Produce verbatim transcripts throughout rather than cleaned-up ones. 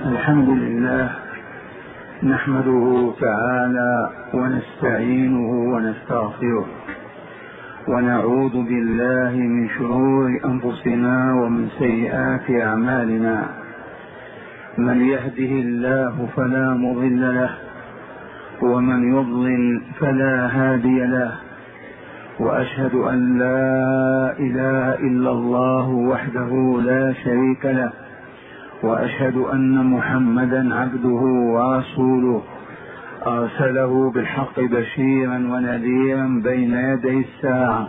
الحمد لله نحمده تعالى ونستعينه ونستغفره ونعوذ بالله من شرور أنفسنا ومن سيئات أعمالنا. من يهده الله فلا مضل له ومن يضلل فلا هادي له، وأشهد أن لا إله إلا الله وحده لا شريك له، وأشهد أن محمدا عبده ورسوله أرسله بالحق بشيرا ونذيرا بين يدي الساعة.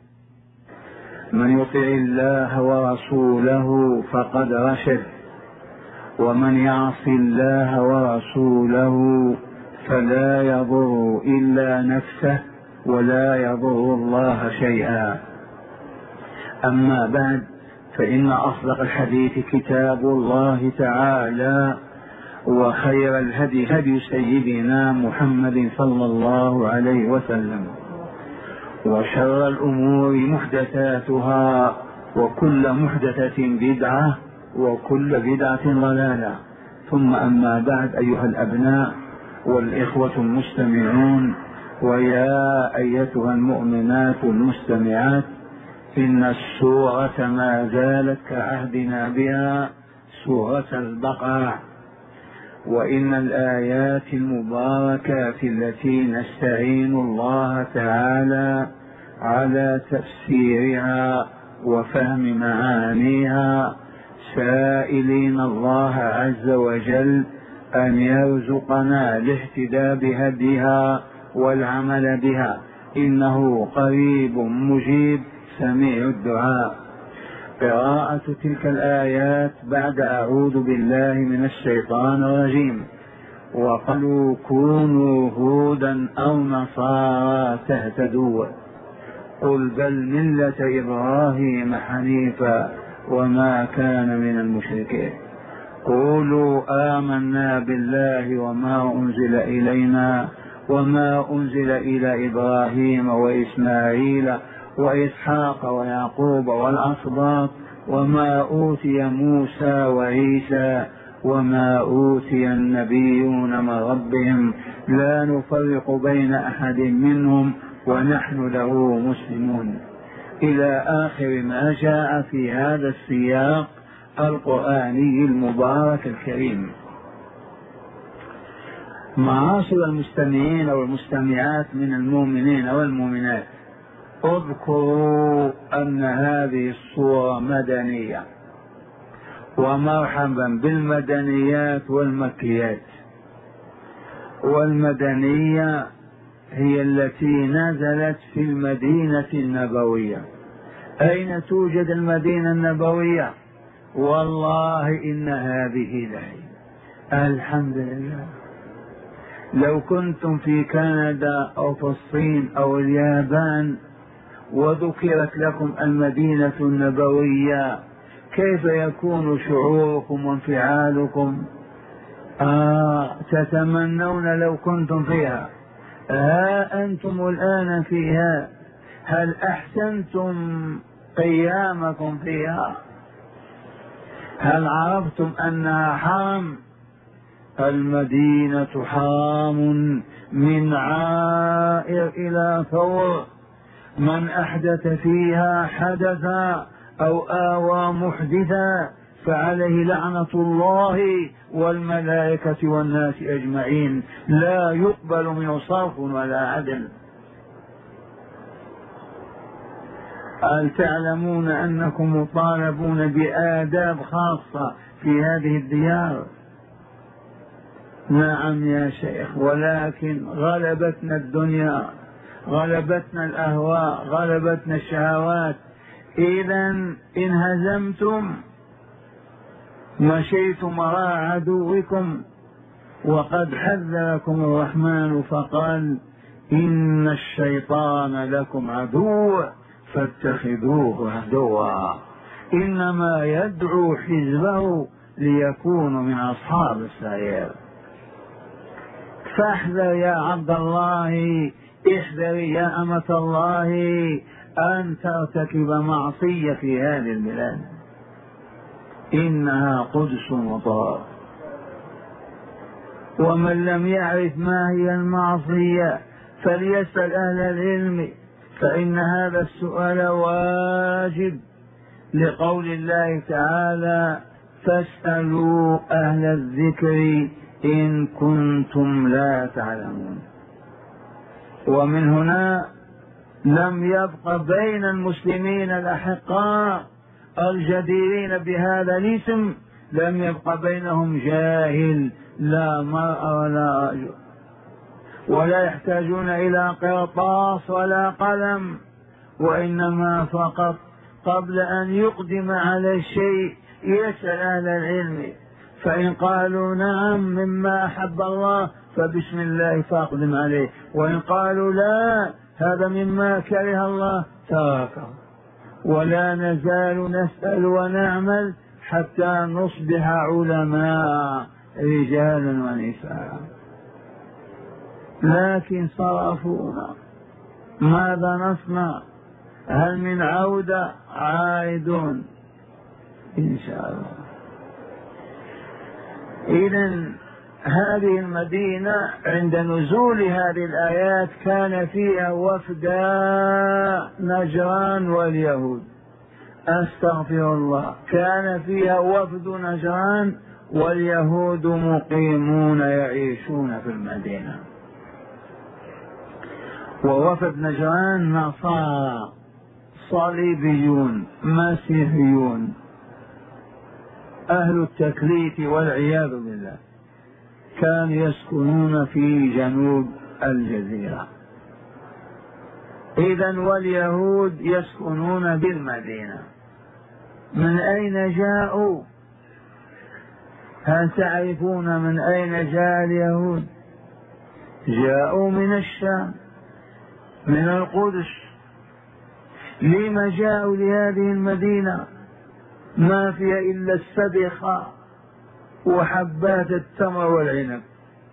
من يطع الله ورسوله فقد رشد، ومن يعص الله ورسوله فلا يضر إلا نفسه ولا يضر الله شيئا. أما بعد، فإن أصدق الحديث كتاب الله تعالى، وخير الهدي هدي سيدنا محمد صلى الله عليه وسلم، وشر الأمور محدثاتها، وكل محدثة بدعة، وكل بدعة ضلالة. ثم أما بعد، أيها الأبناء والإخوة المستمعون، ويا أيتها المؤمنات المستمعات، إن السورة ما زالت كعهدنا بها سورة البقرة، وإن الآيات المباركات التي نستعين الله تعالى على تفسيرها وفهم معانيها، سائلين الله عز وجل أن يرزقنا الاهتداء بهديها والعمل بها، إنه قريب مجيب سميع الدعاء. قراءة تلك الآيات بعد أعوذ بالله من الشيطان الرجيم: وقالوا كونوا هودا أو نصارى تهتدوا، قل بل ملة إبراهيم حنيفا وما كان من المشركين، قولوا آمنا بالله وما أنزل إلينا وما أنزل إلى إبراهيم وإسماعيل وإسحاق ويعقوب والأسباط وما أوتي موسى وعيسى وما أوتي النبيون من ربهم لا نفرق بين أحد منهم ونحن له مسلمون، إلى آخر ما جاء في هذا السياق القرآني المبارك الكريم. معاشر المستمعين والمستمعات من المؤمنين والمؤمنات، اذكروا أن هذه السورة مدنية، ومرحبا بالمدنيات والمكيات. والمدنية هي التي نزلت في المدينة النبوية. أين توجد المدينة النبوية؟ والله إن هذه لهي. الحمد لله. لو كنتم في كندا أو في الصين أو اليابان وذكرت لكم المدينة النبوية، كيف يكون شعوركم وانفعالكم؟ آه تتمنون لو كنتم فيها. ها أنتم الآن فيها، هل أحسنتم قيامكم فيها؟ هل عرفتم أنها حرم؟ المدينة حرام من عائر إلى ثور، من أحدث فيها حدثا أو آوى محدثا فعليه لعنة الله والملائكة والناس أجمعين، لا يقبل منه صرف ولا عدل. هل تعلمون أنكم مطالبون بآداب خاصة في هذه الديار؟ نعم يا شيخ، ولكن غلبتنا الدنيا، غلبتنا الأهواء، غلبتنا الشهوات. إذن إن هزمتم مشيتم وراء عدوكم، وقد حذركم الرحمن فقال: إن الشيطان لكم عدو فاتخذوه عدوا، إنما يدعو حزبه ليكونوا من أصحاب السعير. فاحذر يا عبد الله، احذري يا أمة الله أن ترتكب معصية في هذه البلاد، إنها قدس وطهر. ومن لم يعرف ما هي المعصية فليسأل أهل العلم، فإن هذا السؤال واجب، لقول الله تعالى: فاسألوا أهل الذكر إن كنتم لا تعلمون. ومن هنا لم يبق بين المسلمين الأحقاء الجديرين بهذا الاسم، لم يبق بينهم جاهل، لا مرء ولا رجل، ولا يحتاجون إلى قرطاس ولا قلم، وإنما فقط قبل أن يقدم على الشيء يسأل أهل العلم، فإن قالوا نعم مما أحب الله فبسم الله فاقدم عليه، وإن قالوا لا هذا مما كره الله تركه. ولا نزال نسأل ونعمل حتى نصبح علماء رجالا ونساء، لكن صرفونا، ماذا نصنع؟ هل من عودة؟ عائدون إن شاء الله. إذن هذه المدينة عند نزول هذه الآيات كان فيها وفدا نجران واليهود، أستغفر الله، كان فيها وفد نجران واليهود مقيمون يعيشون في المدينة. ووفد نجران نصارى صليبيون مسيحيون أهل التكليف والعياذ بالله، كانوا يسكنون في جنوب الجزيرة. إذن واليهود يسكنون بالمدينة. من أين جاءوا؟ هل تعرفون من أين جاء اليهود؟ جاءوا من الشام، من القدس. لما جاءوا لهذه المدينة؟ ما فيها إلا السبخة وحبات التمر والعنب.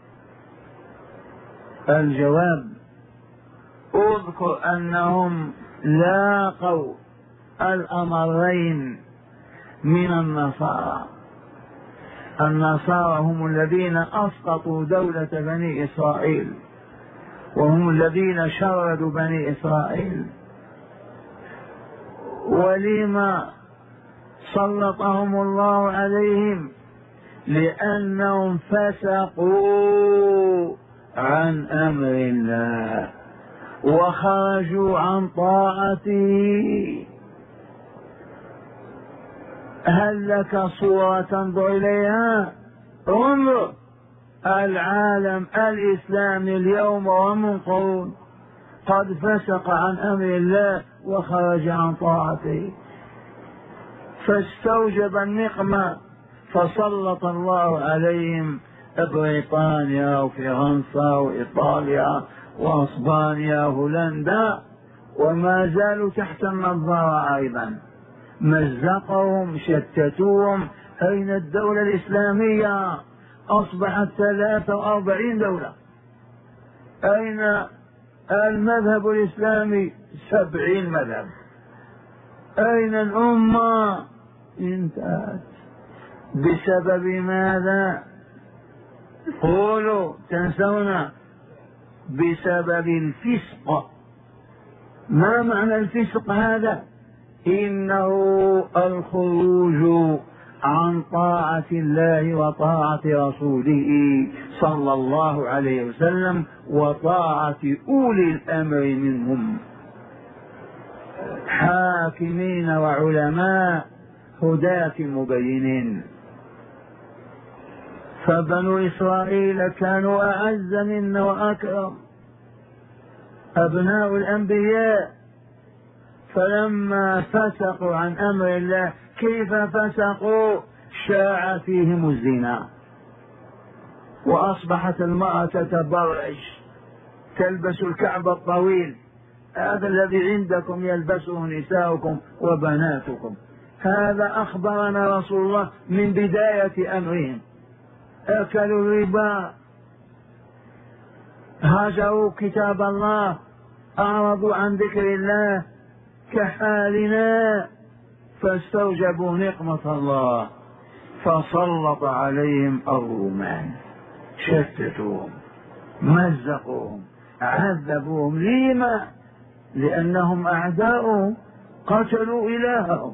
الجواب: اذكر أنهم لاقوا الأمرين من النصارى. النصارى هم الذين أسقطوا دولة بني إسرائيل، وهم الذين شردوا بني إسرائيل. ولما سلطهم الله عليهم؟ لأنهم فسقوا عن أمر الله وخرجوا عن طاعته. هل لك صورة تنظر إليها؟ انظر العالم الإسلامي اليوم ومن قرون قد فسق عن أمر الله وخرج عن طاعته، فاستوجب النقمة، فسلط الله عليهم بريطانيا وفرنسا وإيطاليا وأسبانيا وهولندا، وما زالوا تحت النظارة أيضا. مزقهم، شتتوهم. أين الدولة الإسلامية؟ أصبحت ثلاثة وأربعين دولة. أين المذهب الإسلامي؟ سبعين مذهب. أين الأمة؟ انتهت. بسبب ماذا؟ قولوا، تنسون. بسبب الفسق. ما معنى الفسق هذا؟ إنه الخروج عن طاعة الله وطاعة رسوله صلى الله عليه وسلم وطاعة أولي الأمر منهم، حاكمين وعلماء هداة مبينين. فبنو إسرائيل كانوا أعز منا وأكرم، أبناء الأنبياء، فلما فسقوا عن أمر الله، كيف فسقوا؟ شاع فيهم الزنا، وأصبحت المرأة تتبرج، تلبس الكعب الطويل، هذا الذي عندكم يلبسه نساؤكم وبناتكم. هذا أخبرنا رسول الله من بداية أمرهم. أكلوا الربا، هجروا كتاب الله، أعرضوا عن ذكر الله كحالنا، فاستوجبوا نقمة الله فسلط عليهم الرومان. شتتوهم، مزقوهم، عذبوهم. لما؟ لأنهم أعداؤهم، قتلوا إلههم.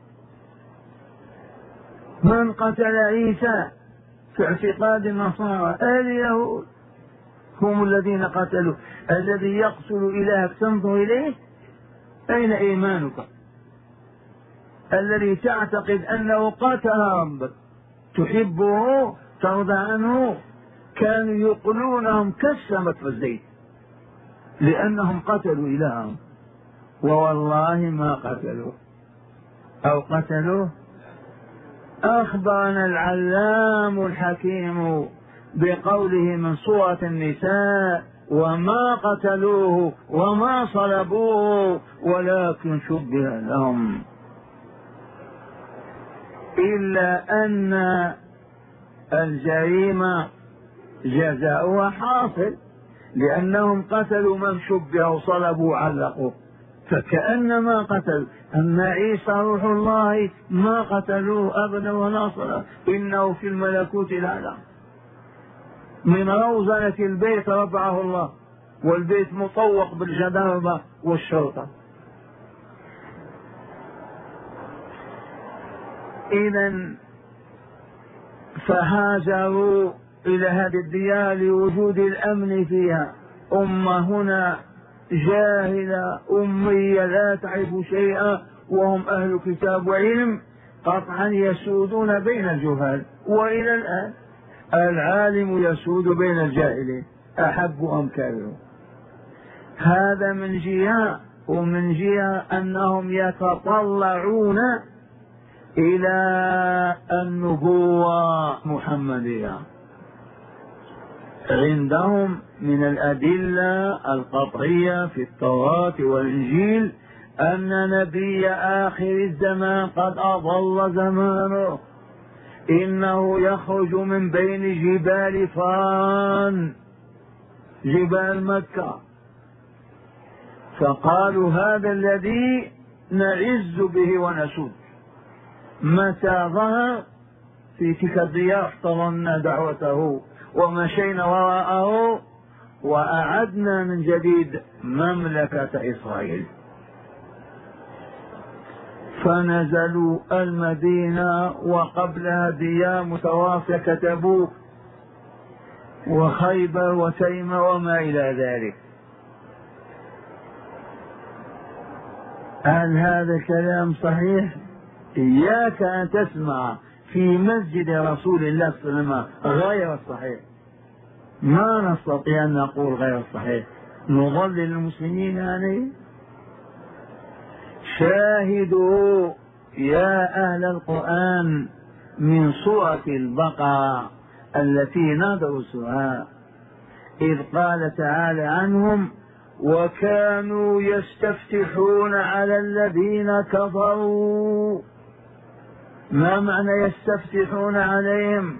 من قتل عيسى في اعتقاد النصارى؟ اليهود هم الذين قتلوا. الذي يقتل إلهك تنظر إليه؟ أين إيمانك؟ الذي تعتقد أنه قتل ربك تحبه ترضى عنه، كانوا يقلونهم كالسمك في الزيت لأنهم قتلوا إلههم، ووالله ما قتلوا أو قتلوه. أخبرنا العلام الحكيم بقوله من سورة النساء: وما قتلوه وما صلبوه ولكن شبه لهم، إلا أن الجريمة جزاؤها حاصل، لأنهم قتلوا من شبه وصلبوا علقوا، فكأنما قتلوا. أما عيسى روح الله ما قتلوه أبدا ولا صلبوه، إنه في الملكوت الأعلى. من روزنة البيت رفعه الله، والبيت مطوق بالجدارة والشرطة. إذن فهاجروا إلى هذه الديار لوجود الأمن فيها. أمة هنا جاهلة أمية لا تعرف شيئا، وهم أهل كتاب وعلم، قطعا يسودون بين الجهال. وإلى الآن العالم يسود بين الجاهلين، أحب أم كرهوا. هذا من جهة، ومن جهة أنهم يتطلعون إلى النبوة محمدية. عندهم من الأدلة القطعية في التوراة والإنجيل أن نبي آخر الزمان قد أضل زمانه، إنه يخرج من بين جبال فان، جبال مكة. فقالوا هذا الذي نعز به ونسود. متى ظهر في تلك الديار احتضنا دعوته ومشينا وراءه وأعدنا من جديد مملكة إسرائيل. فنزلوا المدينة وقبلها ديار متواصلة كتبوك وخيبر وتيمة وما إلى ذلك. هل هذا الكلام صحيح؟ إياك أن تسمع في مسجد رسول الله صلى الله عليه وسلم غير الصحيح. ما نستطيع أن نقول غير الصحيح، نضلل المسلمين عليه. شاهدوا يا أهل القرآن من سورة البقرة التي ندرسها، إذ قال تعالى عنهم: وكانوا يستفتحون على الذين كفروا. ما معنى يستفتحون عليهم؟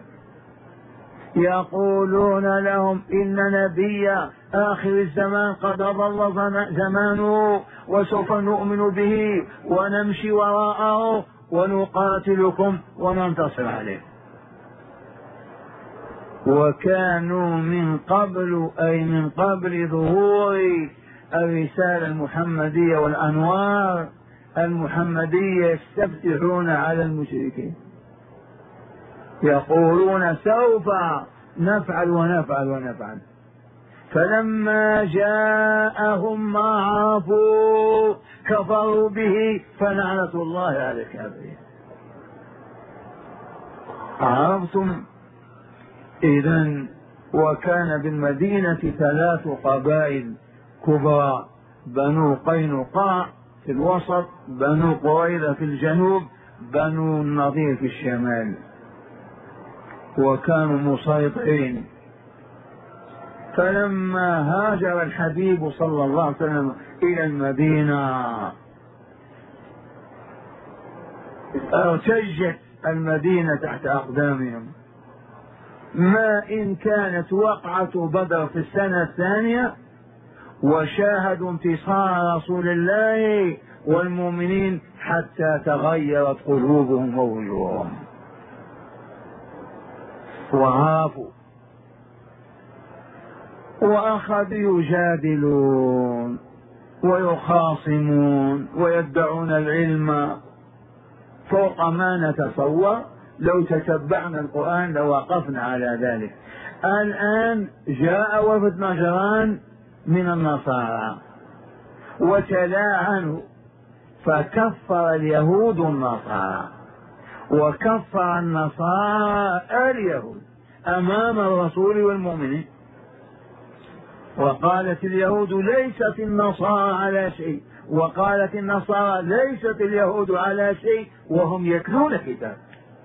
يقولون لهم إن نبي آخر الزمان قد أضل زمانه وسوف نؤمن به ونمشي وراءه ونقاتلكم وننتصر عليه. وكانوا من قبل، أي من قبل ظهور الرسالة المحمدية والأنوار المحمدية، يستفتحون على المشركين، يقولون سوف نفعل ونفعل ونفعل. فلما جاءهم ما عرفوا كفروا به فلعنة الله على الكافرين. عرفتم؟ إذن وكان بالمدينة ثلاث قبائل كبرى: بنو قينقاع في الوسط، بنو قريظة في الجنوب، بنو النضير في الشمال، وكانوا مسيطرين. فلما هاجر الحبيب صلى الله عليه وسلم إلى المدينة ارتجت المدينة تحت أقدامهم. ما إن كانت وقعة بدر في السنة الثانية وشاهدوا انتصار رسول الله والمؤمنين حتى تغيرت قلوبهم ووجوههم وعافوا. وأخذوا يجادلون ويخاصمون ويدعون العلم فوق ما نتصور. لو تتبعنا القرآن لوقفنا على ذلك. الآن جاء وفد نجران من النصارى وتلاعنوا، فكفر اليهود النصارى وكفر النصارى اليهود أمام الرسول والمؤمنين، وقالت اليهود ليست النصارى على شيء، وقالت النصارى ليست اليهود على شيء، وهم يتلون الكتاب.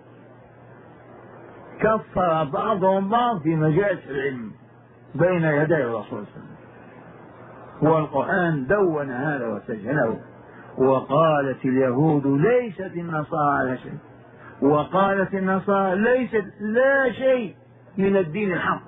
كفر بعضهم بعض في مجالس العلم بين يدي الرسول صلى الله عليه وسلم، والقرآن دون هذا وسجله. وقالت اليهود ليست النصارى على شيء، وقالت النصارى ليست لا شيء من الدين الحق،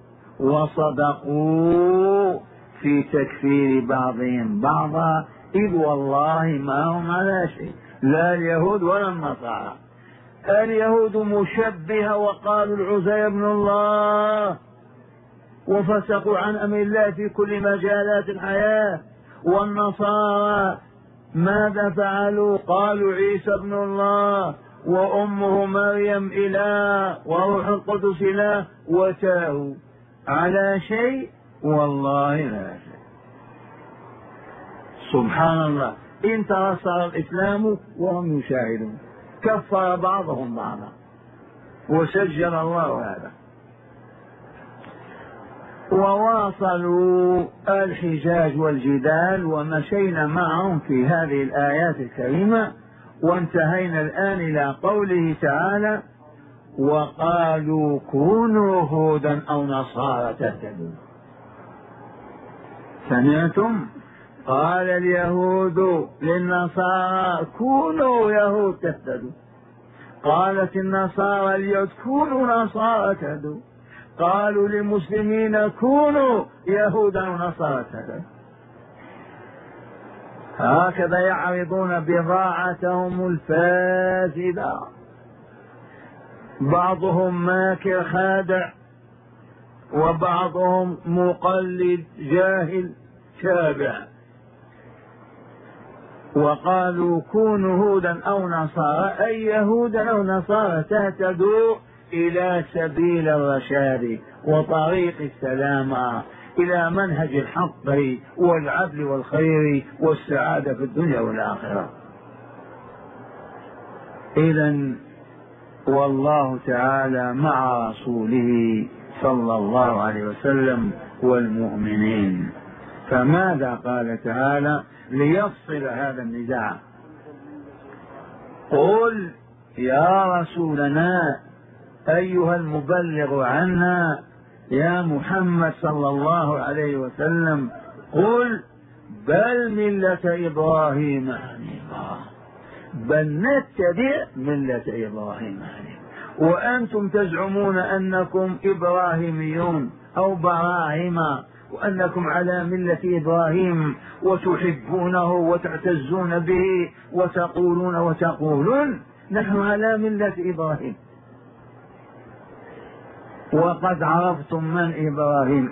وصدقوا في تكفير بعضهم بعضا، إذ والله ما هم على شيء، لا اليهود ولا النصارى. اليهود مشبهة وقالوا العزير ابن الله وفسقوا عن أمر الله في كل مجالات الحياة، والنصارى ماذا فعلوا؟ قالوا عيسى ابن الله وأمه مريم إله وروح القدس إله، وتاهوا على شيء والله لا شيء. سبحان الله، انتصر الإسلام وهم يشاهدون، كفر بعضهم بعضا وسجل الله هذا. وواصلوا الحجاج والجدال ومشينا معهم في هذه الآيات الكريمة، وانتهينا الآن إلى قوله تعالى وقالوا كونوا هودا أو نصارى تهتدوا. سمعتم؟ قال اليهود للنصارى كونوا يهود تهتدوا، قالت النصارى اليهود كونوا نصارى تهتدوا، قالوا للمسلمين كونوا يهودا ونصارى تهتدوا. هكذا يعرضون بضاعتهم الفاسدة، بعضهم ماكر خادع، وبعضهم مقلد جاهل تابع. وقالوا كونوا هودا أو نصارى، أي يهودا أو نصارى تهتدوا إلى سبيل الرشاد وطريق السلامة، إلى منهج الحق والعدل والخير والسعادة في الدنيا والآخرة. إذن والله تعالى مع رسوله صلى الله عليه وسلم والمؤمنين. فماذا قال تعالى ليفصل هذا النزاع؟ قل يا رسولنا أيها المبلغ عنا يا محمد صلى الله عليه وسلم، قل بل ملة إبراهيم حنيفا، بل نتبع ملة إبراهيم حنيفا، وأنتم تزعمون أنكم إبراهيميون أو براهيم، وأنكم على ملة إبراهيم وتحبونه وتعتزون به وتقولون وتقولون نحن على ملة إبراهيم. وقد عرفتم من إبراهيم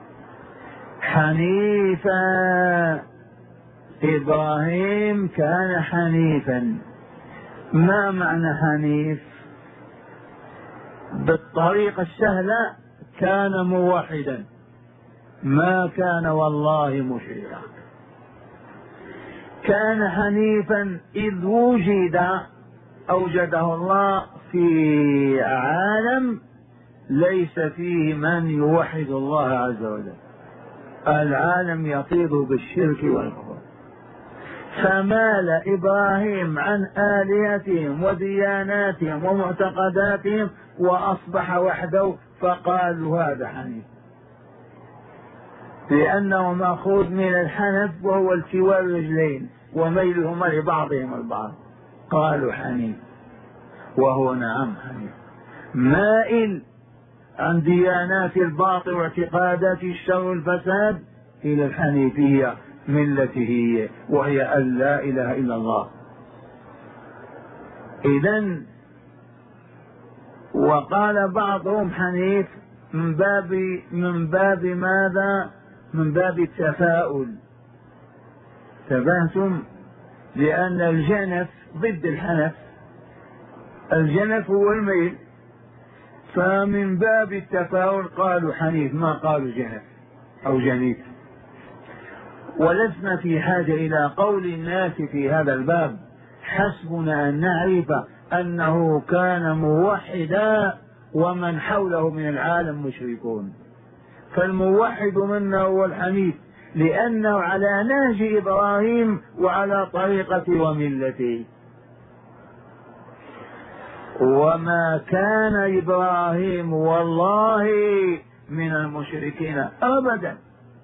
حنيفا، إبراهيم كان حنيفا. ما معنى حنيف؟ بالطريقة السهلة كان موحدا، ما كان والله مشركا. كان حنيفا إذ وجد أوجده الله في عالم ليس فيه من يوحد الله عز وجل، العالم يطير بالشرك والكفر، فمال إبراهيم عن آلهتهم ودياناتهم ومعتقداتهم وأصبح وحده، فقالوا هذا حنيف، لأنه مأخوذ من الحنف وهو التواء الرجلين وميلهما لبعضهم البعض، قالوا حنيف، وهو نعم حنيف، مائل عن ديانات الباطل واعتقادات الشر والفساد إلى الحنيفية ملته، وهي أن لا إله إلا الله. إذن وقال بعضهم حنيف من باب من باب ماذا؟ من باب التفاؤل. تفهمتم؟ لأن الجنف ضد الحنف، الجنف هو الميل، فمن باب التفاؤل قالوا حنيف ما قالوا جنف أو جنيف. ولسنا في حاجة إلى قول الناس في هذا الباب، حسبنا أن نعرف أنه كان موحدا ومن حوله من العالم مشركون. فالموحد منا هو الحنيف، لأنه على نهج إبراهيم وعلى طريقة وملته. وما كان إبراهيم والله من المشركين أبدا.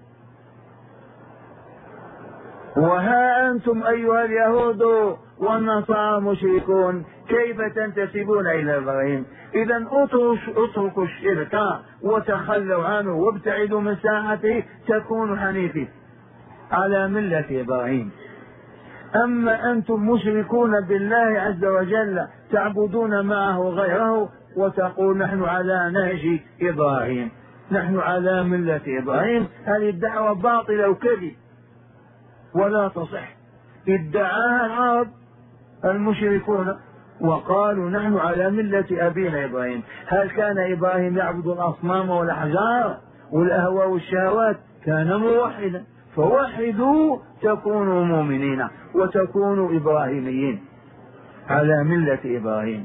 وها أنتم أيها اليهود والنصارى مشركون، كيف تنتسبون إلى إبراهيم؟ إذا اتركوا الشرك وتخلوا عنه وابتعدوا من ساعته تكونوا حنيفين على ملة إبراهيم. أما أنتم مشركون بالله عز وجل تعبدون معه غيره وتقول نحن على نهج إبراهيم، نحن على ملة إبراهيم. هذه الدعوة باطلة وكذب ولا تصح. ادعاها العرب المشركون وقالوا نحن على ملة أبينا إبراهيم. هل كان إبراهيم يعبد الأصنام والأحجار والأهواء والشهوات؟ كان موحدا. فوحدوا تكونوا مؤمنين وتكونوا إبراهيميين على ملة إبراهيم.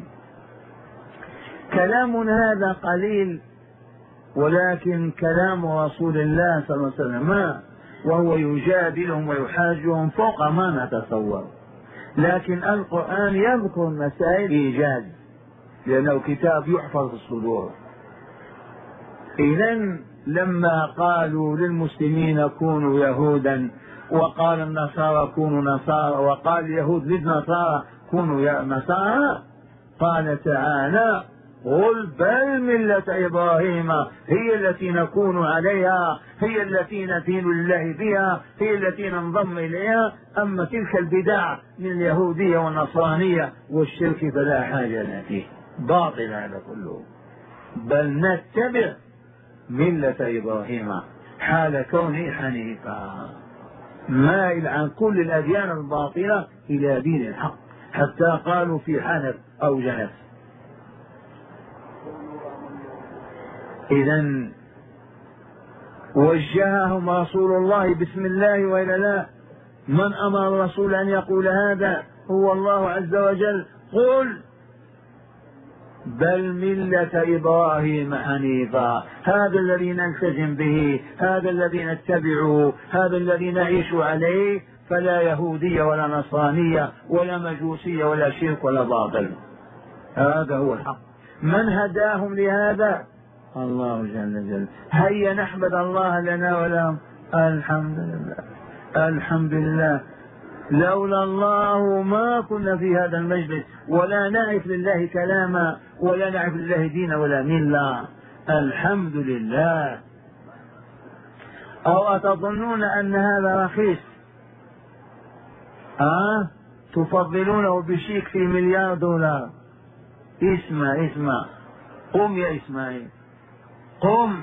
كلامنا هذا قليل، ولكن كلام رسول الله صلى الله عليه وسلم ما وهو يجادلهم ويحاجهم فوق ما نتصور. لكن القرآن يذكر مسائل إيجاز لأنه كتاب يحفظ الصدور. إذن لما قالوا للمسلمين كونوا يهودا، وقال النصارى كونوا نصارى، وقال اليهود للنصارى كونوا نصارى، قال تعالى قل بل ملة إبراهيم هي التي نكون عليها، هي التي ندين لله بها، هي التي ننضم إليها. أما تلك البدع من اليهودية والنصرانية والشرك فلا حاجة لنا فيه، باطل هذا كله. بل نتبع ملة إبراهيم حال كونه حنيفا، مائل عن كل الأديان الباطلة إلى دين الحق، حتى قالوا في حنف أو جنف. إذن وجههم رسول الله بسم الله وإلا لا؟ من أمر الرسول أن يقول هذا؟ هو الله عز وجل. قل بل ملة إبراهيم حنيفا، هذا الذي نلتزم به، هذا الذي نتبعه، هذا الذي نعيش عليه، فلا يهودية ولا نصرانية ولا مجوسية ولا شرك ولا باطل. هذا هو الحق. من هداهم لهذا؟ الله جل جلاله. هيا نحمد الله لنا ولهم. الحمد لله الحمد لله. لولا الله ما كنا في هذا المجلس، ولا نعرف لله كلاما، ولا نعرف لله دينا ولا ملة. الحمد لله. أو أتظنون أن هذا رخيص؟ أه؟ تفضلونه بشيك في مليار دولار. اسمع اسمع، قم يا إسماعيل قم.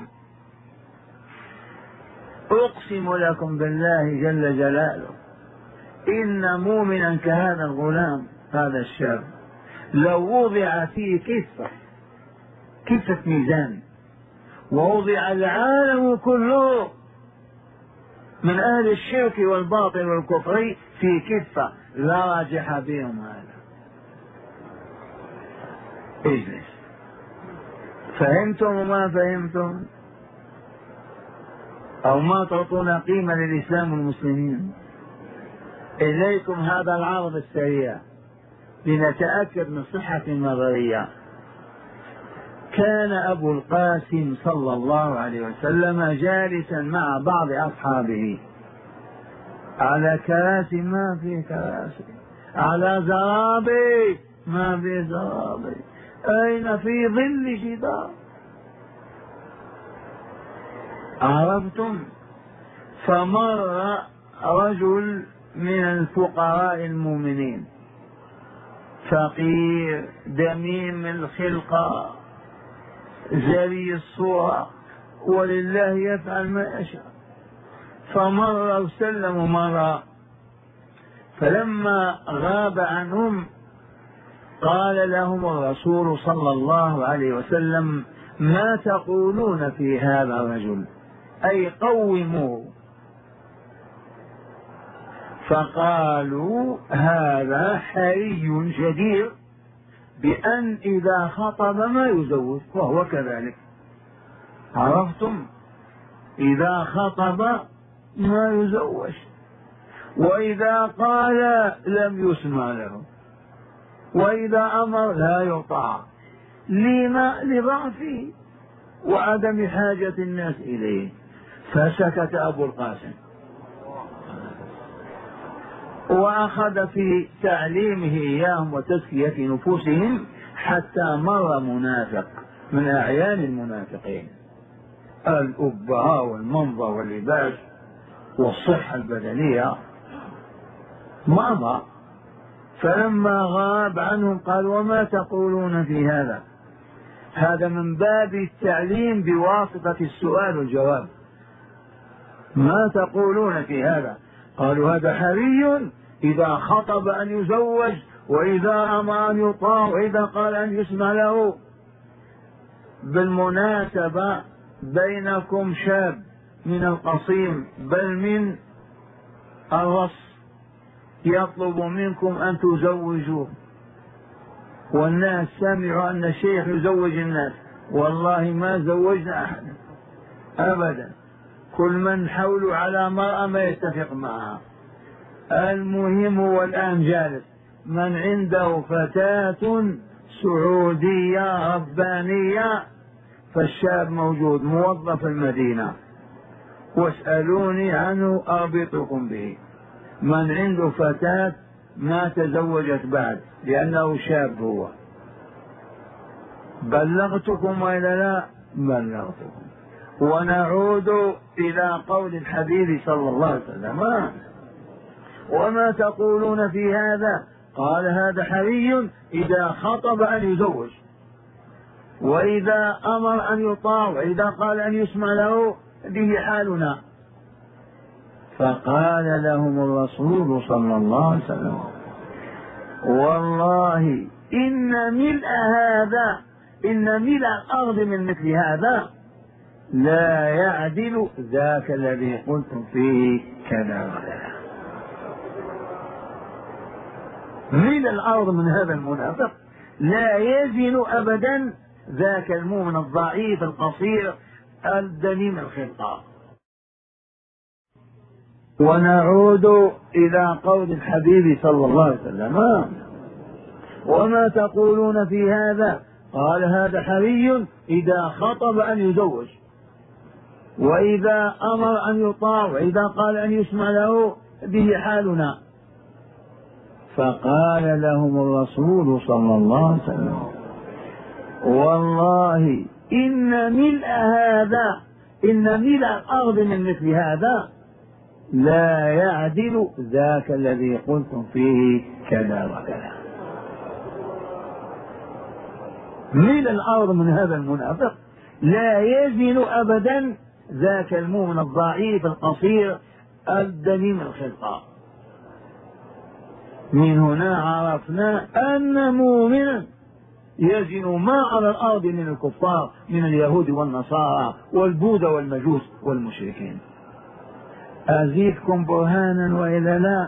أقسم لكم بالله جل جلاله إن مؤمنا كهذا الغلام هذا الشاب لو وضع في كفة كفة ميزان ووضع العالم كله من أهل الشرك والباطل والكفر في كفة لا راجح بهم هذا. اجلس. فهمتم وما فهمتم؟ أو ما تعطون قيمة للإسلام والمسلمين؟ إليكم هذا العرض السريع لنتأكد من صحة النظرية. كان أبو القاسم صلى الله عليه وسلم جالسا مع بعض أصحابه على كراسي ما في كراسي، على زرابي ما في زرابي، أين في ظل جدار. عرفتم؟ فمر رجل من الفقراء المؤمنين فقير دميم الخلقة جلي الصورة، ولله يفعل ما يشاء. فمر وسلموا مرة، فلما غاب عنهم قال لهم الرسول صلى الله عليه وسلم: ما تقولون في هذا الرجل؟ أي قوموا. فقالوا: هذا حري جدير بأن إذا خطب ما يزوج، وهو كذلك. عرفتم؟ إذا خطب ما يزوج، وإذا قال لم يسمع له، وإذا أمر لا يطاع. لما؟ لضعفه وعدم حاجة الناس إليه. فسكت أبو القاسم وأخذ في تعليمه إياهم وتزكية نفوسهم، حتى مر منافق من أعيان المنافقين، الأبهة والمنظر واللباس والصحة البدنية، مر. فلما غاب عنهم قال: وما تقولون في هذا؟ هذا من باب التعليم بواسطة السؤال والجواب. ما تقولون في هذا؟ قالوا: هذا حري إذا خطب أن يزوج، وإذا أمر أن يطاع، وإذا قال أن يسمع له. بالمناسبة بينكم شاب من القصيم بل من الرص يطلب منكم أن تزوجوه، والناس سمعوا أن الشيخ يزوج الناس، والله ما زوجنا أحد أبدا، كل من حوله على مرأة ما يتفق معها. المهم هو الآن جالس من عنده فتاة سعودية ربانية، فالشاب موجود موظف المدينة، واسألوني عنه أربطكم به. من عنده فتاة ما تزوجت بعد لأنه شاب هو. بلغتكم وإلا لا؟ بلغتكم. ونعود إلى قول الحبيب صلى الله عليه وسلم: وما تقولون في هذا؟ قال: هذا حري إذا خطب أن يزوج، وإذا أمر أن يطاع، وإذا قال أن يسمع له، به حالنا. فقال لهم الرسول صلى الله عليه وسلم: والله إن ملء هذا، إن ملء الأرض من مثل هذا لا يعدل ذاك الذي قلتم فيه كذا وكذا. ملء الأرض من هذا المنافق لا يزن أبدا ذاك المؤمن الضعيف القصير الدميم الخلقة. ونعود إلى قول الحبيب صلى الله عليه وسلم: وما تقولون في هذا؟ قال: هذا حري إذا خطب أن يزوج، وإذا أمر أن يطاع، وإذا قال أن يسمع له، به حالنا. فقال لهم الرسول صلى الله عليه وسلم: والله إن ملء هذا، إن ملء الأرض من مثل هذا لا يعدل ذاك الذي قلتم فيه كذا وكذا. ملء الأرض من هذا المنافق لا يزن أبدا ذاك المؤمن الضعيف القصير الدميم الخلقة. من هنا عرفنا أن مؤمنا يزن ما على الأرض من الكفار من اليهود والنصارى والبوذا والمجوس والمشركين. أزيدكم برهانا وإلا لا؟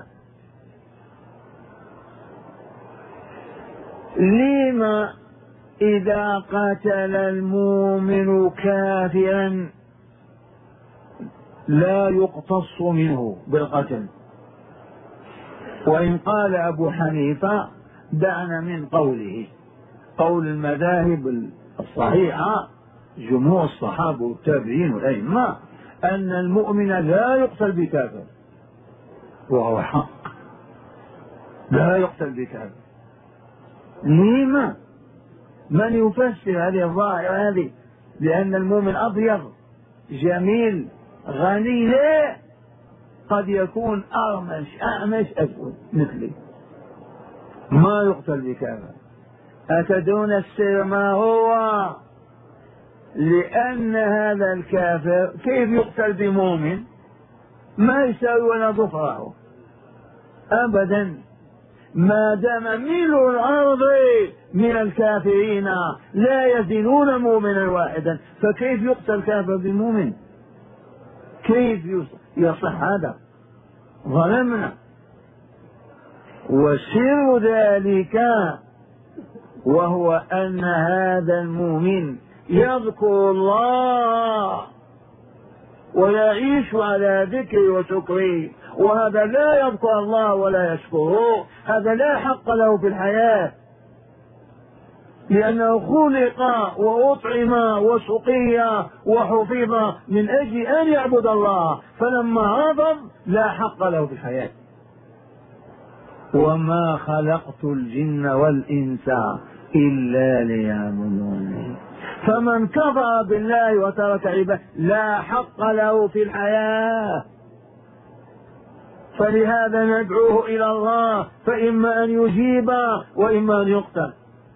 لما إذا قتل المؤمن كافرا لا يقتص منه بالقتل؟ وإن قال أبو حنيفة دعنا من قوله، قول المذاهب الصحيحة جمهور الصحابة والتابعين والأئمة أن المؤمن لا يقتل بكافر، وهو حق، لا يقتل بكافر. لما؟ من يفسر هذه الظاهرة هذه بأن المؤمن أبيض جميل غني؟ لا، قد يكون أرمش أعمش أسود مثلي، ما يقتل بكافر. أتدون السر ما هو؟ لأن هذا الكافر كيف يقتل بمؤمن؟ ما يساوي ولا ضفره أبدا، ما دام ملء الأرض من الكافرين لا يزنون مؤمنا واحدا، فكيف يقتل كافر بمؤمن؟ كيف يصح هذا؟ ظلمنا. وسر ذلك وهو أن هذا المؤمن يذكر الله ويعيش على ذكره وشكره، وهذا لا يذكر الله ولا يشكره، هذا لا حق له في الحياة، لأنه خلق وأطعم وسقي وحفظ من أجل أن يعبد الله، فلما رفض لا حق له في الحياة. وما خلقت الجن والإنس إلا ليعبدون. فمن كفر بالله وترك عباده لا حق له في الحياة، فلهذا ندعوه إلى الله، فإما أن يجيب وإما أن يقتل.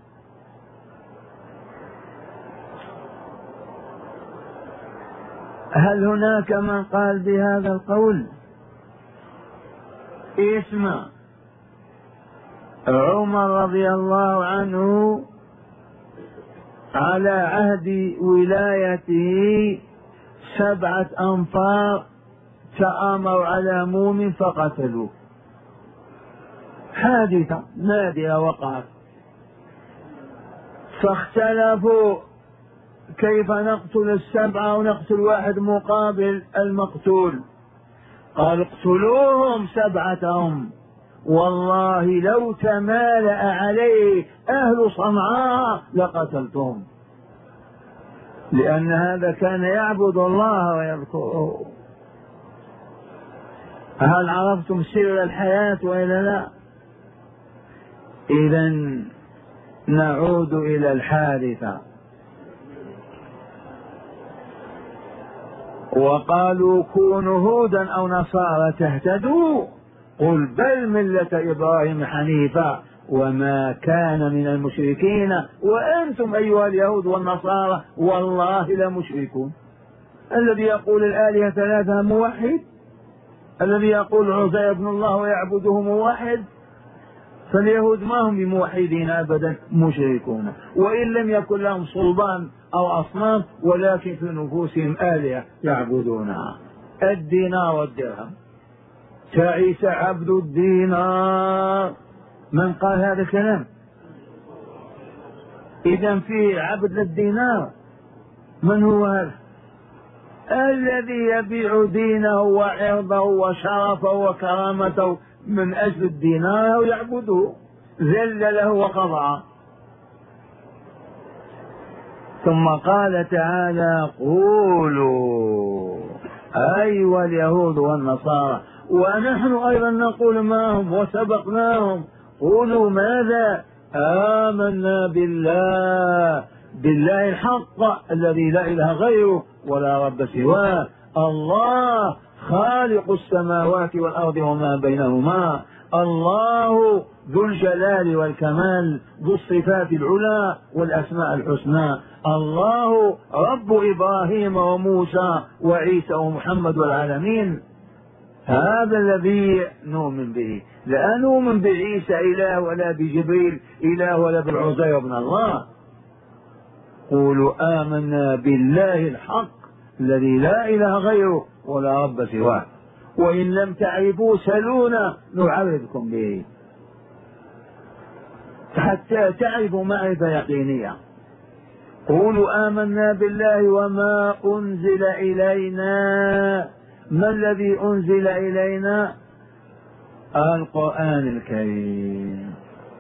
هل هناك من قال بهذا القول؟ اسمع، عمر رضي الله عنه على عهد ولايته سبعة أنفار تآمروا على مؤمن فقتلوه، حادثة نادرة وقعت، فاختلفوا كيف نقتل السبعة ونقتل واحد مقابل المقتول. قال اقتلوهم سبعتهم، والله لو تمالأ عليه أهل صنعاء لقتلتهم، لأن هذا كان يعبد الله ويذكره. هل عرفتم سر الحياة وإلا لا؟ إذن نعود إلى الحادثة. وقالوا كونوا هودا أو نصارى تهتدوا، قل بل ملة إبراهيم حنيفا وما كان من المشركين وأنتم أيها اليهود والنصارى والله لمشركون. الذي يقول الآلهة ثلاثة موحد، الذي يقول عزير ابن الله ويعبده موحد، فاليهود ما هم بموحدين أبدا، مشركون، وإن لم يكن لهم صلبان أو أصنام ولكن في نفوسهم آلهة يعبدونها. الدينار والدرهم، تعيس عبد الدينار. من قال هذا الكلام؟ إذا في عبد للدينار. من هو هذا؟ الذي يبيع دينه وعرضه وشرفه وكرامته من أجل الدينار ويعبده، ذل له وخضع. ثم قال تعالى قولوا، أيها اليهود والنصارى، ونحن أيضا نقول معهم وسبقناهم، قولوا ماذا؟ آمنا بالله، بالله الحق الذي لا إله غيره ولا رب سواه، الله خالق السماوات والأرض وما بينهما، الله ذو الجلال والكمال، ذو الصفات العلى والأسماء الحسنى، الله رب إبراهيم وموسى وعيسى ومحمد والعالمين. هذا الذي نؤمن به، لا نؤمن بعيسى إله ولا بجبريل إله ولا بالعزير ابن الله. قولوا آمنا بالله الحق الذي لا إله غيره ولا رب سواه، وإن لم تعرفوا سلونا نعرفكم به حتى تعرفوا معرفة يقينية. قولوا آمنا بالله وما أنزل إلينا. ما الذي أنزل إلينا؟ القرآن الكريم،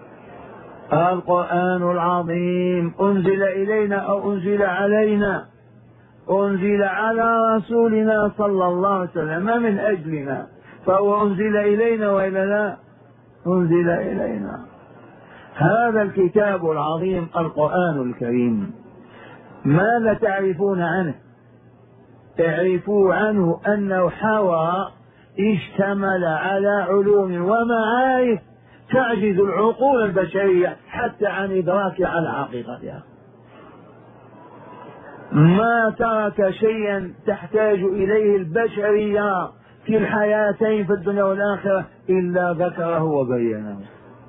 القرآن العظيم أنزل إلينا أو أنزل علينا، أنزل على رسولنا صلى الله عليه وسلم من أجلنا، فهو أنزل إلينا وإلا لا؟ أنزل إلينا. هذا الكتاب العظيم القرآن الكريم، ماذا تعرفون عنه؟ تعرفوا عنه أنه حوى اشتمل على علوم ومعارف تعجز العقول البشرية حتى عن إدراكها على حقيقتها. ما ترك شيئا تحتاج إليه البشرية في الحياتين في الدنيا والآخرة إلا ذكره وبينه.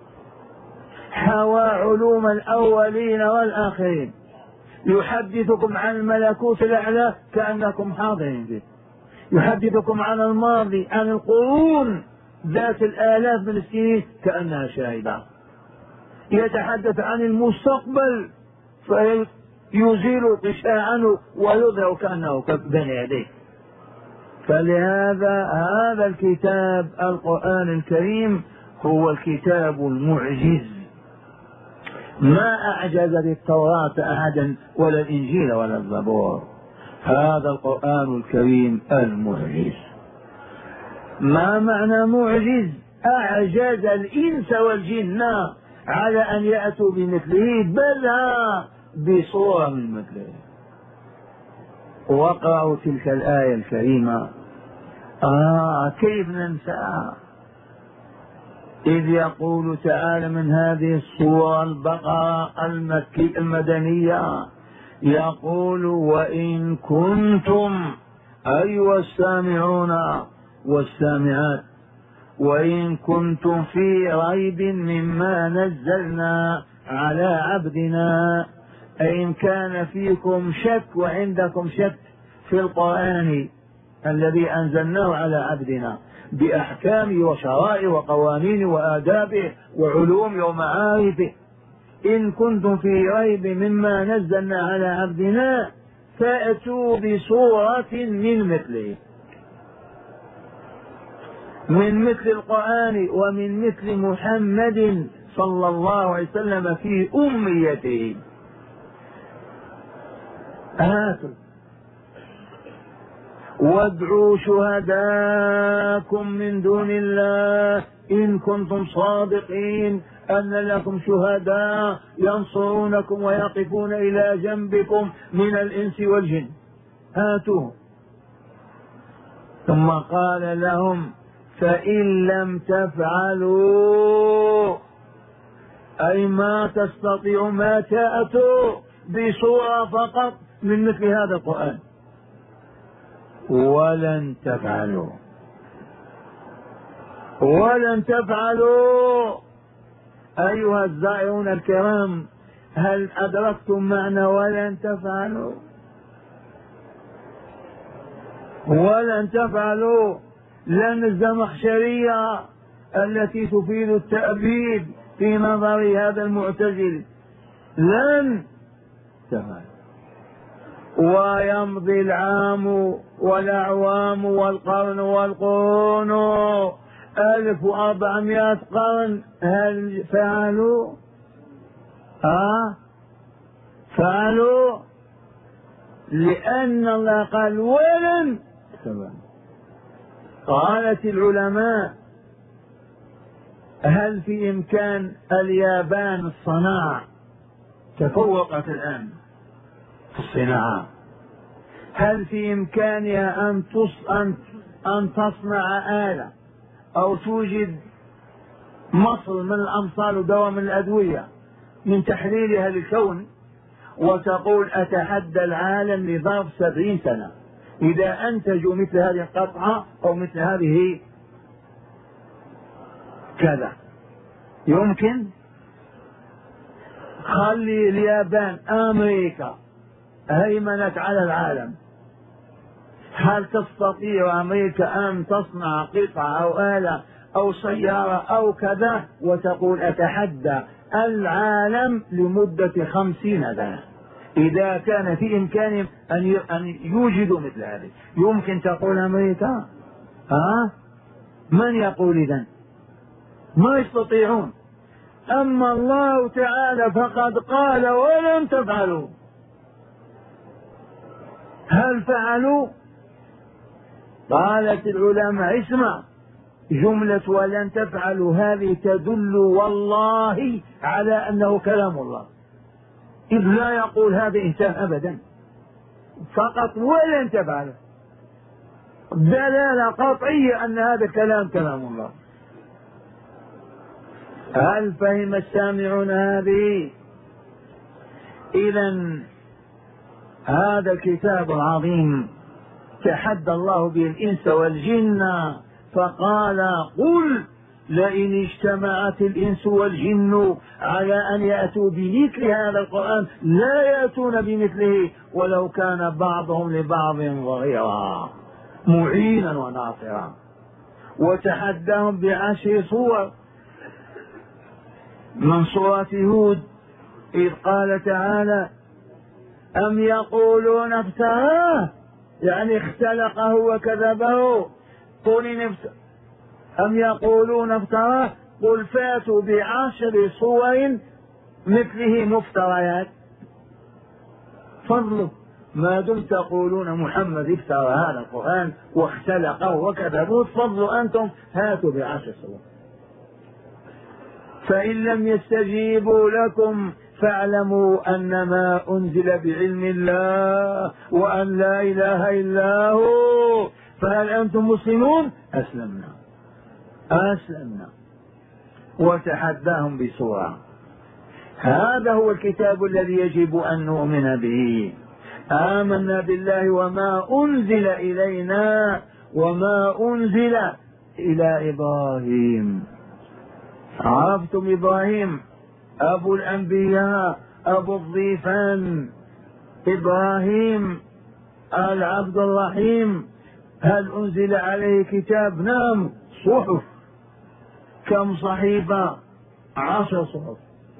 حوى علوم الأولين والآخرين، يحدثكم عن الملكوت الأعلى كأنكم حاضرين به، يحدثكم عن الماضي، عن القرون ذات الآلاف من السنين كأنها شاهدة، يتحدث عن المستقبل فيزيل الغشاء عنه ويظهر كأنه بين يديه. فلهذا هذا الكتاب القرآن الكريم هو الكتاب المعجز، ما أعجز التوراة أحدا ولا الإنجيل ولا الزبور. هذا القرآن الكريم المعجز. ما معنى معجز؟ أعجز الإنس والجن على أن يأتوا بمثله، بل بصورة من مثله. وقرأوا تلك الآية الكريمة. آه كيف ننساها؟ إذ يقول تعالى من هذه السورة البقرة المكية المدنية، يقول: وإن كنتم أيها السامعون والسامعات، وإن كنتم في ريب مما نزلنا على عبدنا، أي إن كان فيكم شك وعندكم شك في القرآن الذي أنزلناه على عبدنا بأحكامه وشرائعه وقوانينه وآدابه وعلومه ومعارفه، إن كنتم في ريب مما نزلنا على عبدنا فأتوا بصورة من مثله، من مثل القرآن ومن مثل محمد صلى الله عليه وسلم في أميته. هاتوا وادعوا شهداءكم من دون الله إن كنتم صادقين أن لكم شهداء ينصرونكم ويقفون إلى جنبكم من الإنس والجن، هاتوا. ثم قال لهم: فإن لم تفعلوا، أي ما تستطيعوا، ما تأتوا بصورة فقط من مثل هذا القرآن، ولن تفعلوا ولن تفعلوا. أيها الزائرون الكرام، هل أدركتم معنى ولن تفعلوا؟ ولن تفعلوا. لن الزمخشرية التي تفيد التأبيد في نظر هذا المعتزل، لن تفعل. ويمضي العام والأعوام والقرن والقرون ألف وأربعمائة قرن، هل فعلوا؟ ها؟ فعلوا، لأن الله قال ولن تفعل. قالت العلماء: هل في إمكان اليابان الصناعة؟ تفوقت الآن في الصناعة، هل في إمكانها أن أن تصنع آلة أو توجد مصل من الأمصال ودواء من الأدوية من تحليلها للكون وتقول أتحدى العالم لظرف سبعين سنة إذا أنتجوا مثل هذه القطعة أو مثل هذه كذا؟ يمكن؟ خلي اليابان، أمريكا هيمنت على العالم، هل تستطيع أمريكا أن تصنع قطعة أو آلة أو سيارة أو كذا وتقول أتحدى العالم لمدة خمسين سنة؟ إذا كان في إمكانهم أن يوجدوا مثل هذه، يمكن تقول أمريكا؟ ها؟ من يقول إذن؟ ما يستطيعون. أما الله تعالى فقد قال ولن تفعلوا. هل فعلوا؟ قالت العلماء: اسمع، جملة ولن تفعلوا هذه تدل والله على أنه كلام الله، إذ لا يقول هذا انتهى أبدا، فقط ولن تفعلوا، دلالة قطعية أن هذا كلام كلام الله. هل فهم السامعون هذه؟ إذن هذا الكتاب العظيم تحدى الله به الإنس والجن فقال قل لئن اجتمعت الإنس والجن على أن يأتوا بمثل هذا القرآن لا يأتون بمثله ولو كان بعضهم لبعض ظهيرا معينا وناصرا. وتحداهم بعشر صور من سورة هود إذ قال تعالى أم يقولون افتراه يعني اختلقه وكذبه قل إن أم يقولون افتراه قل فاتوا بعشر صور مثله مفتريات فضله ما دمت تقولون محمد افترى هذا القرآن واختلقه وكذبوه فضلوا أنتم هاتوا بعشر صور. فإن لم يستجيبوا لكم فاعلموا أنما أنزل بعلم الله وأن لا إله إلا هو فهل أنتم مسلمون؟ أسلمنا أسلمنا. وتحداهم بسورة. هذا هو الكتاب الذي يجب أن نؤمن به. آمنا بالله وما أنزل إلينا وما أنزل إلى إبراهيم. عرفتم إبراهيم أبو الأنبياء أبو الضيفان إبراهيم العبد الرحيم. هل أنزل عليه كتاب؟ نعم صحف. كم صحيفة؟ عشر صحف.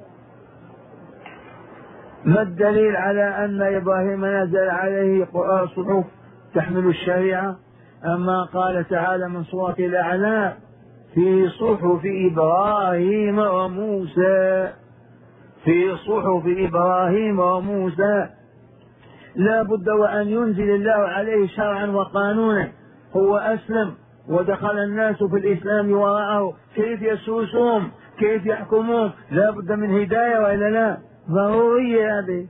ما الدليل على أن إبراهيم نزل عليه صحف تحمل الشريعة؟ أما قال تعالى من سورة الأعلى في صحف إبراهيم وموسى في صحف إبراهيم وموسى. لا بد وأن ينزل الله عليه شرعا وقانونا. هو أسلم ودخل الناس في الإسلام وراءه كيف يسوسون كيف يحكمون؟ لا بد من هداية وإلا لا؟ ضرورية هذه.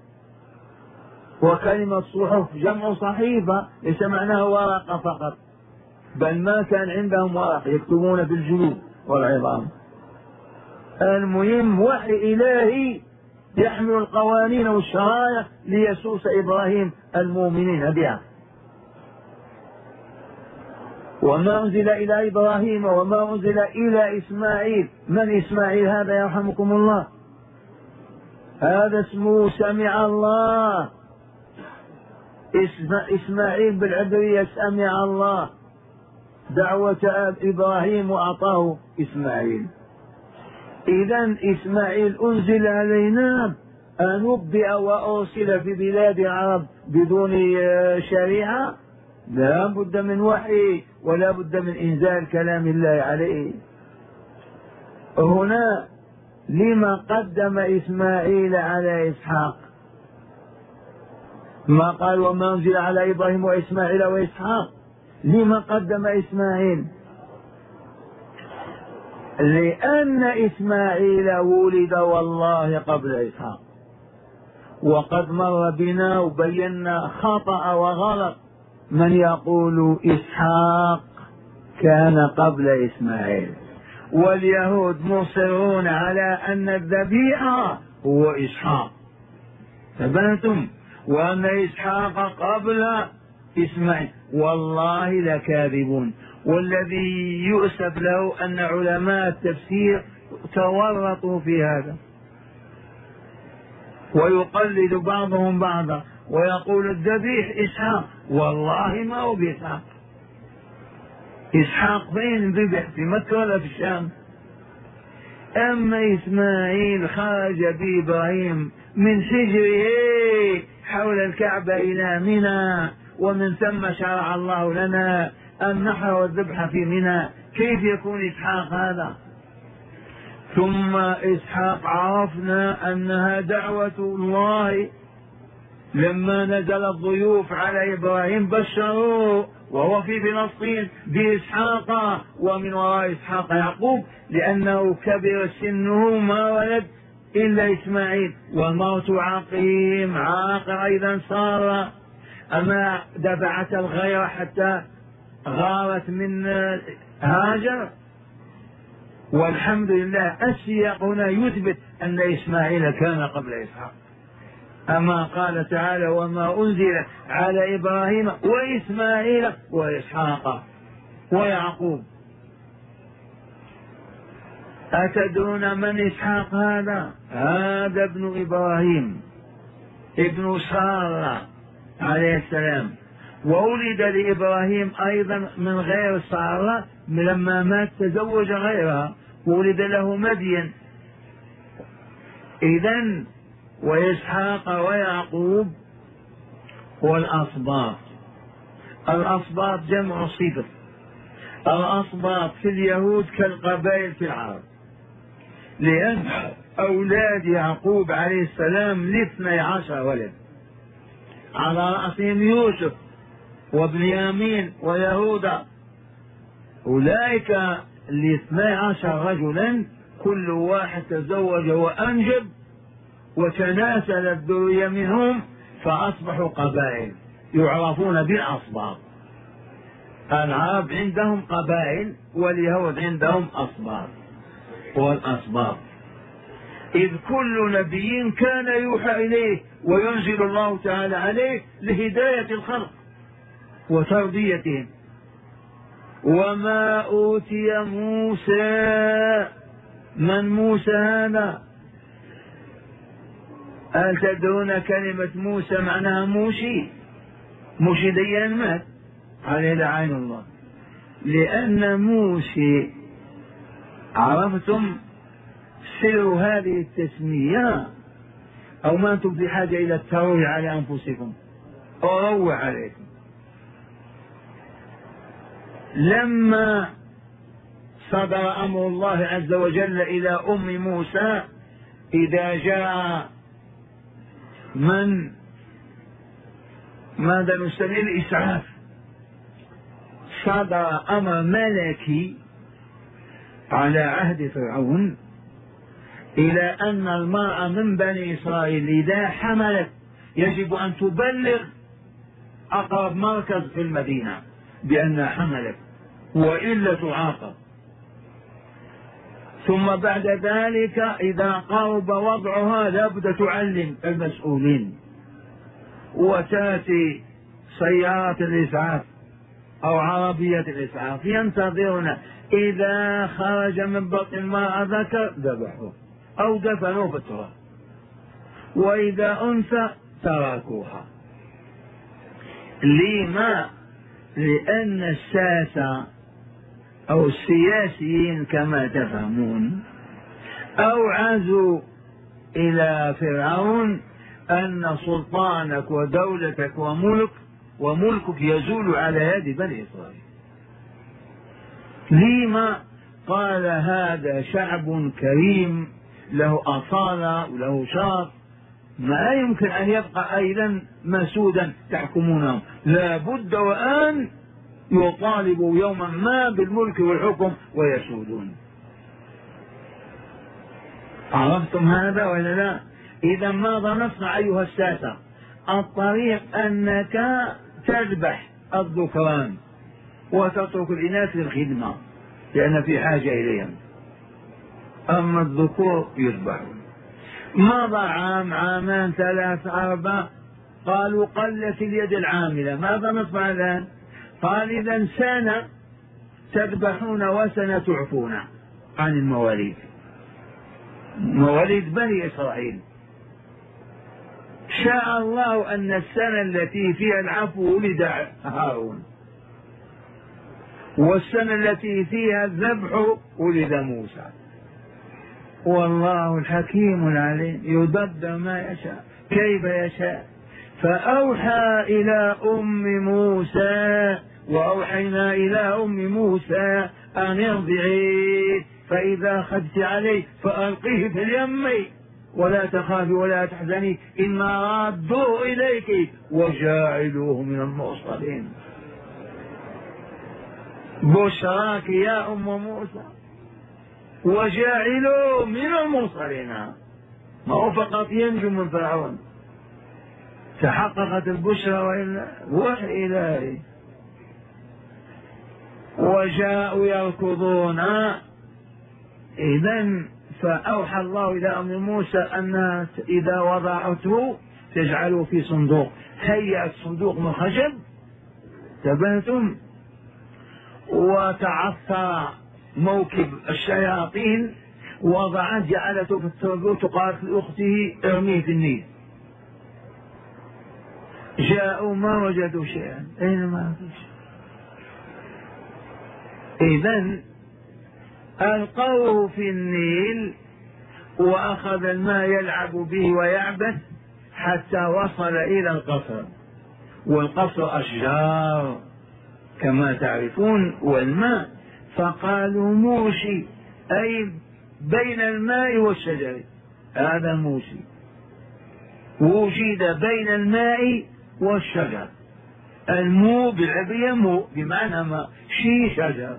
وكلمة صحف جمع صحيفة ليس معناها ورقة فقط بل ما كان عندهم ورق يكتبون بالجلود والعظام. المهم وحي إلهي يحمل القوانين والشرائع ليسوس إبراهيم المؤمنين بها. وما أنزل إلى إبراهيم وما أنزل إلى إسماعيل. من إسماعيل هذا يرحمكم الله؟ هذا اسمه سمع الله. إسماعيل بالعبرية سمع الله دعوة إبراهيم وأعطاه إسماعيل. إذن إسماعيل أنزل علينا أنبئ وأرسل في بلاد العرب بدون شريعة؟ لا بد من وحي ولا بد من إنزال كلام الله عليه. هنا لما قدم إسماعيل على إسحاق؟ ما قال وما أنزل على إبراهيم وإسماعيل وإسحاق؟ لما قدم إسماعيل؟ لأن إسماعيل ولد والله قبل إسحاق. وقد مر بنا وبينا خطأ وغلط من يقول إسحاق كان قبل إسماعيل. واليهود مصرون على أن الذبيحة هو إسحاق فبنتم وأن إسحاق قبل إسماعيل. والله لكاذبون. والذي يؤسف له أن علماء التفسير تورطوا في هذا ويقلد بعضهم بعضا ويقول الذبيح إسحاق. والله ما هو بإسحاق. إسحاق فين ذبح؟ في مكة ولا في الشام؟ أما إسماعيل خرج بإبراهيم من حجره حول الكعبة إلى منى ومن ثم شرع الله لنا النحر والذبح في منى. كيف يكون إسحاق هذا؟ ثم إسحاق عرفنا أنها دعوة الله. لما نزل الضيوف على إبراهيم بشروه وهو في فلسطين بإسحاق ومن وراء إسحاق يعقوب لأنه كبر سنه ما ولد إلا إسماعيل والموت عقيم عاقر أيضا صار. أما دفعت الغيرة حتى غارت من هاجر. والحمد لله السياق هنا يثبت أن إسماعيل كان قبل إسحاق. أما قال تعالى وما أنزل على إبراهيم وإسماعيل وإسحاق ويعقوب. أتدرون من إسحاق هذا؟ هذا ابن إبراهيم ابن سارة عليه السلام، وولد لإبراهيم أيضا من غير سارة، لما مات تزوج غيرها ولد له مدين. إذن وإسحاق ويعقوب والأسباط. الأسباط جمع صفر. الأسباط في اليهود كالقبائل في العرب، لأن أولاد يعقوب عليه السلام لاثني عشر ولد، على رأسهم يوسف وبنيامين ويهوذا. أولئك الاثني عشر رجلا كل واحد تزوج وأنجب وتناسل الذرية منهم، فأصبحوا قبائل يعرفون بالأسباط. العرب عندهم قبائل واليهود عندهم أسباط والأسباط. إذ كل نبي كان يوحى إليه وينزل الله تعالى عليه لهداية الخلق وتربيتهم. وما أوتي موسى، من موسى هذا؟ هل تدرون كلمة موسى معناها موشي؟ موشي ديان مات عليه لعين الله، لأن موشي، عرفتم سر هذه التسمية أو ما أنتم في حاجة إلى التروي على أنفسكم؟ أروع عليكم. لما صدر أمر الله عز وجل إلى أم موسى إذا جاء من ماذا نسميه الإسعاف، صدر أمر ملكي على عهد فرعون إلى أن المرأة من بني إسرائيل إذا حملت يجب أن تبلغ أقرب مركز في المدينة بأنها حملت وإلا تعاقب. ثم بعد ذلك إذا قرب وضعها لابد تعلم المسؤولين، وتأتي سيارة الإسعاف أو عربية الإسعاف ينتظرون، إذا خرج من بطن المرأة ذكر ذبحوه أو دفنوه في التراب، وإذا أنثى تركوها. لما؟ لأن الساسة أو السياسيين كما تفهمون أوعزوا إلى فرعون أن سلطانك ودولتك وملك وملكك يزول على يد بني إسرائيل. لما؟ قال هذا شعب كريم له أصالة وله شرف، ما يمكن أن يبقى أيضا مسودا تحكمونه، لا بد وأن يطالبوا يوما ما بالملك والحكم ويسودون. عرفتم هذا ولا لا؟ إذا ماذا نصنع أيها الساسة؟ الطريق أنك تذبح الذكران وتترك الإناث للخدمة لأن في حاجة إليهم، أما الذكور يذبحون. مضى عام عامان ثلاث أربع، قالوا قلت اليد العاملة، ماذا نصنع الآن؟ قال إذا سنة تذبحون وسنة تعفون عن المواليد، مواليد بني إسرائيل. شاء الله أن السنة التي فيها العفو ولد هارون، والسنة التي فيها الذبح ولد موسى. والله الحكيم العليم يدبر ما يشاء كيف يشاء. فأوحى إلى أم موسى وأوحينا إلى أم موسى أن ارضعيه فإذا خفت عليه فألقيه في اليم ولا تخافي ولا تحزني إنا رادوه إليك وجاعلوه من المرسلين. بشراك يا أم موسى وجاعلوه من المرسلين، ما هو فقط ينجو من فرعون، تحققت البشرى وإلا وحي إلهي. وجاءوا يركضون. إذن فأوحى الله إلى أم موسى أنها إذا وضعته تجعله في صندوق. هيأت صندوق من خشب، تبهتم، وتعثر موكب الشياطين، وضعت جعلته في الصندوق، قالت لأخته ارميه في النيل. جاءوا ما وجدوا شيئا، أين ما فيش. إذن ألقوه في النيل وأخذ الماء يلعب به ويعبث حتى وصل إلى القصر، والقصر أشجار كما تعرفون والماء، فقالوا موشي، أي بين الماء والشجر، هذا موشي، وجد بين الماء والشجر. المو بالعبرية مو بمعنى ما، شي شجر.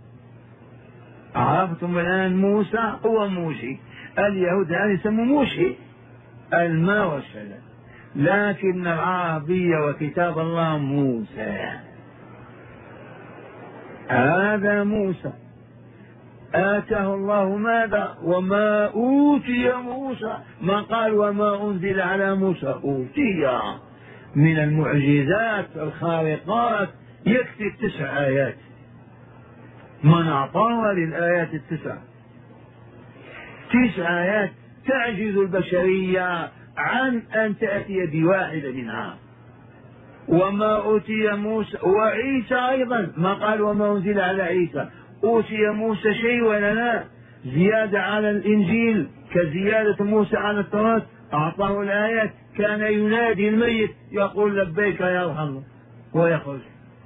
عرفتم الآن موسى هو موشي، اليهود الآن يسموا موشي الماء والشجر، لكن العربية وكتاب الله موسى. هذا موسى آتاه الله ماذا؟ وما أوتي موسى، ما قال وما أنزل على موسى، أوتي من المعجزات الخارقات، يكفي التسع آيات، من أعطاها للآيات التسع، تسع آيات تعجز البشرية عن أن تأتي بواحدة منها. وما أوتي موسى وعيسى أيضا، ما قال وما أنزل على عيسى، أوتي موسى شيء ولا لا؟ زيادة على الإنجيل كزيادة موسى على التوراة، أعطاه الآيات، كان ينادي الميت يقول لبيك يا الله ويخرج.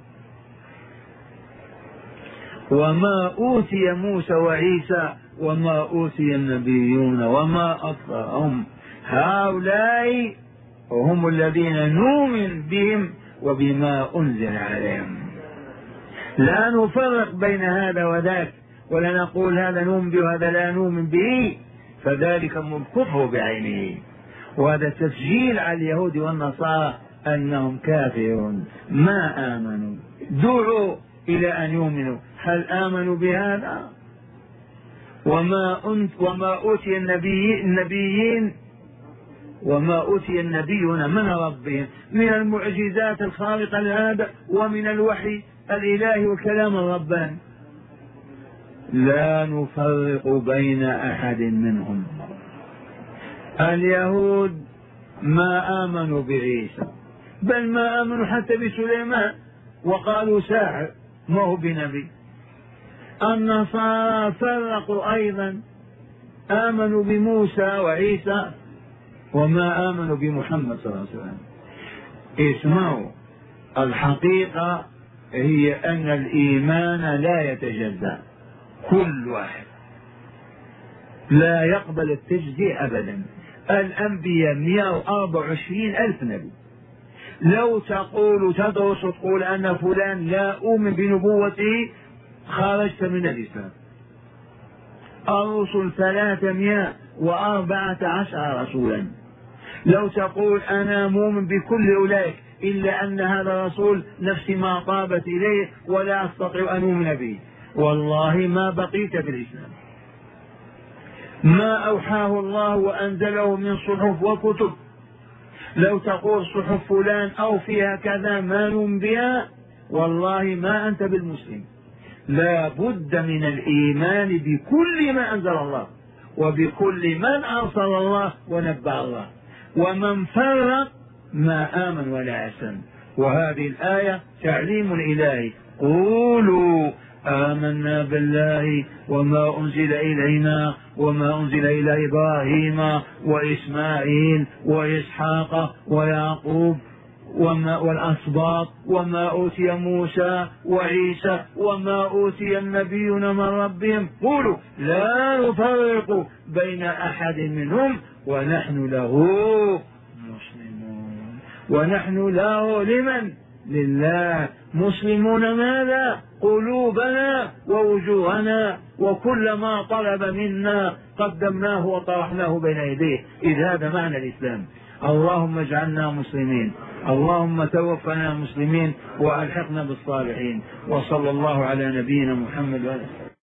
وما أوتي موسى وعيسى وما أوتي النبيون وما أكثرهم، هؤلاء هم الذين نؤمن بهم وبما أنزل عليهم، لا نفرق بين هذا وذاك، ولا نقول هذا نؤمن به وهذا لا نؤمن به، فذلك الكفر بعينه. وهذا تسجيل على اليهود والنصارى أنهم كافرون ما آمنوا، دعوا إلى أن يؤمنوا. هل آمنوا بهذا؟ وما أنت وما أوتي النبي النبيين وما أوتي النبيون من ربهم من المعجزات الخارقة لهذا ومن الوحي الإلهي والكلام الرباني، لا نفرق بين أحد منهم. اليهود ما آمنوا بعيسى، بل ما آمنوا حتى بسليمان وقالوا ساحر ما هو بنبي. النصارى فرقوا أيضا، آمنوا بموسى وعيسى وما آمنوا بمحمد صلى الله عليه وسلم. اسمعوا، الحقيقة هي أن الإيمان لا يتجزأ، كل واحد لا يقبل التجزئة أبدا. الأنبياء مئة وأربعة وعشرين ألف نبي، لو تقول تدرس تقول أن فلان لا أؤمن بنبوته خرجت من الإسلام. الرسل ثلاثمائة وأربعة عشر رسولا، لو تقول أنا مؤمن بكل أولئك إلا أن هذا الرسول نفسي ما طابت إليه ولا أستطيع أن أؤمن به، والله ما بقيت في الإسلام. ما أوحاه الله وأنزله من صحف وكتب، لو تقول صحف فلان أو فيها كذا ما نؤمن بها، والله ما أنت بالمسلم. لا بد من الإيمان بكل ما أنزل الله وبكل من أرسل الله ونبأ الله، ومن فرق ما آمن ولا أسلم. وهذه الآية تعليم إلهي، قولوا آمنا بالله وما أنزل إلينا وما أنزل إلى إبراهيم وإسماعيل وإسحاق ويعقوب وما والأسباط وما أوتي موسى وعيسى وما أوتي النبيون من ربهم، قولوا لا نفرق بين أحد منهم ونحن له مسلمون. ونحن له لمن؟ لله. مسلمون ماذا؟ قلوبنا ووجوهنا، وكل ما طلب منا قدمناه وطرحناه بين يديه، إذ هذا معنى الإسلام. اللهم اجعلنا مسلمين، اللهم توفنا مسلمين وألحقنا بالصالحين. وصلى الله على نبينا محمد وعلى آله.